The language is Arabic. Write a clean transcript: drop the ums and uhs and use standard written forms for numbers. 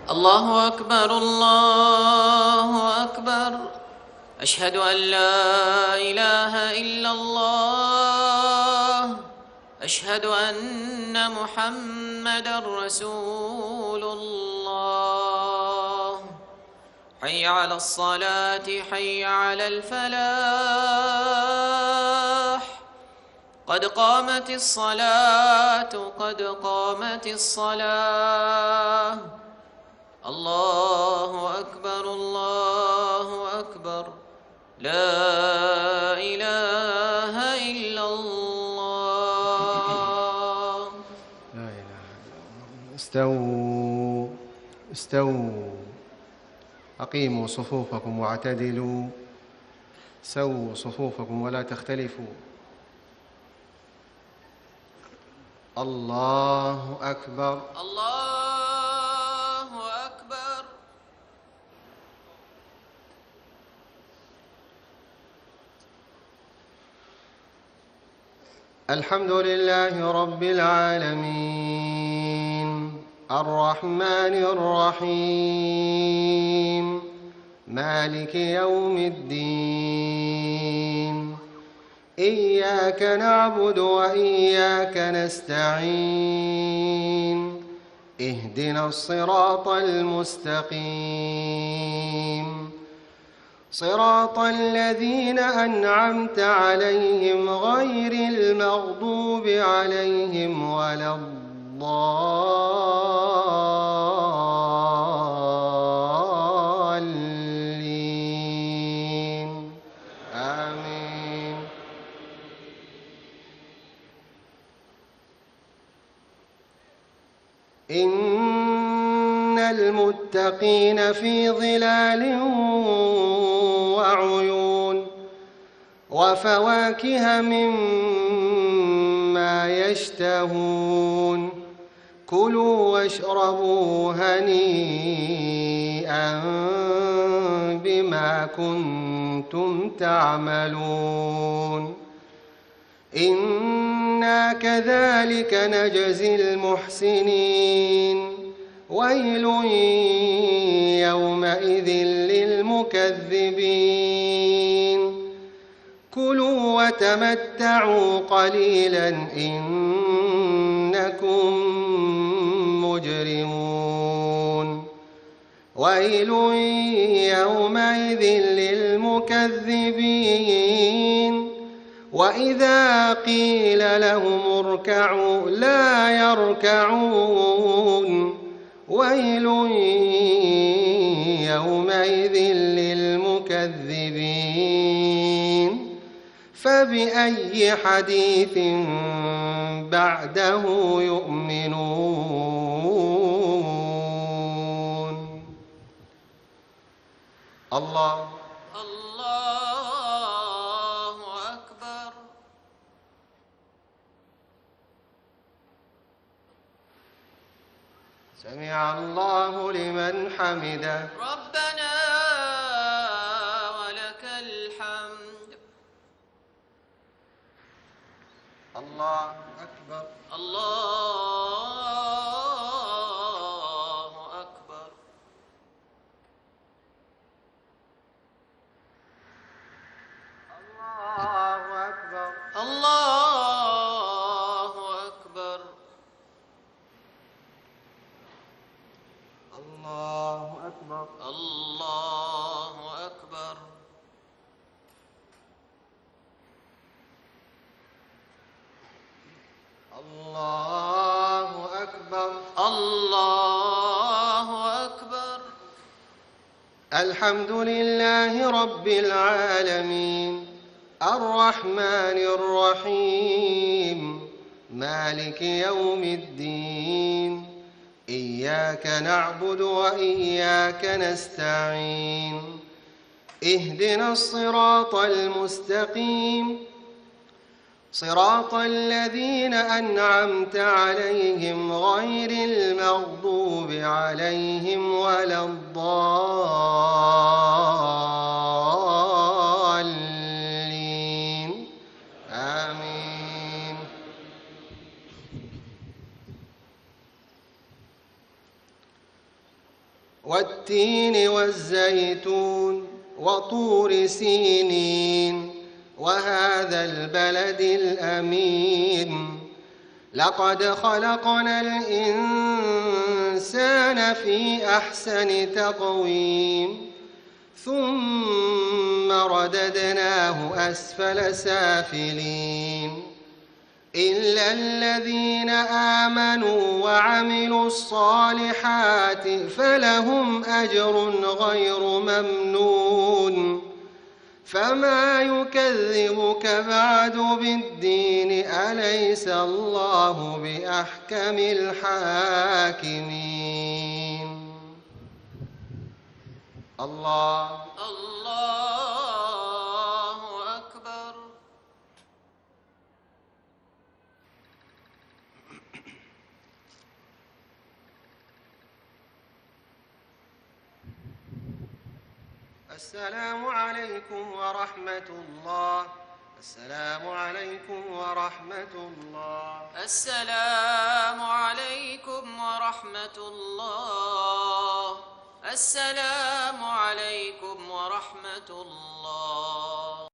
الله أكبر الله أكبر. أشهد أن لا إله إلا الله. أشهد أن محمدًا رسول الله. حي على الصلاة حي على الفلاح. قد قامت الصلاة قد قامت الصلاة. الله أكبر الله أكبر. لا إله إلا الله. لا إله إلا الله. استووا استووا. أقيموا صفوفكم واعتدلوا. سووا صفوفكم ولا تختلفوا. الله أكبر الله أكبر. الحمد لله رب العالمين الرحمن الرحيم مالك يوم الدين. إياك نعبد وإياك نستعين. اهدنا الصراط المستقيم صراط الذين أنعمت عليهم غير المغضوب عليهم ولا الضالين. آمين. إن المتقين في ظلال وعيون وفواكه مما يشتهون. كلوا واشربوا هنيئا بما كنتم تعملون. إنا كذلك نجزي المحسنين. ويل يومئذ للمكذبين. كلوا وتمتعوا قليلا إنكم مجرمون. ويل يومئذ للمكذبين. وإذا قيل لهم اركعوا لا يركعون. ويل يومئذ للمكذبين. فبأي حديث بعده يؤمنون. الله الله أكبر. سمع الله لمن حمده. ربنا ولك الحمد. الله أكبر الله أكبر. الله أكبر الله أكبر. الله أكبر الله أكبر. الله أكبر. الله أكبر. الحمد لله رب العالمين الرحمن الرحيم مالك يوم الدين. إياك نعبد وإياك نستعين. اهدنا الصراط المستقيم صراط الذين أنعمت عليهم غير المغضوب عليهم ولا الضالين. آمين. والتين والزيتون وطور سينين وهذا البلد الأمين لقد خلقنا الإنسان في أحسن تقويم ثم رددناه أسفل سافلين إلا الذين آمنوا وعملوا الصالحات فلهم أجر غير ممنون فما يكذبك بعد بالدين أليس الله بأحكم الحاكمين الله أكبر. السلام عليكم ورحمة الله. السلام عليكم ورحمة الله. السلام عليكم ورحمة الله. السلام عليكم ورحمة الله.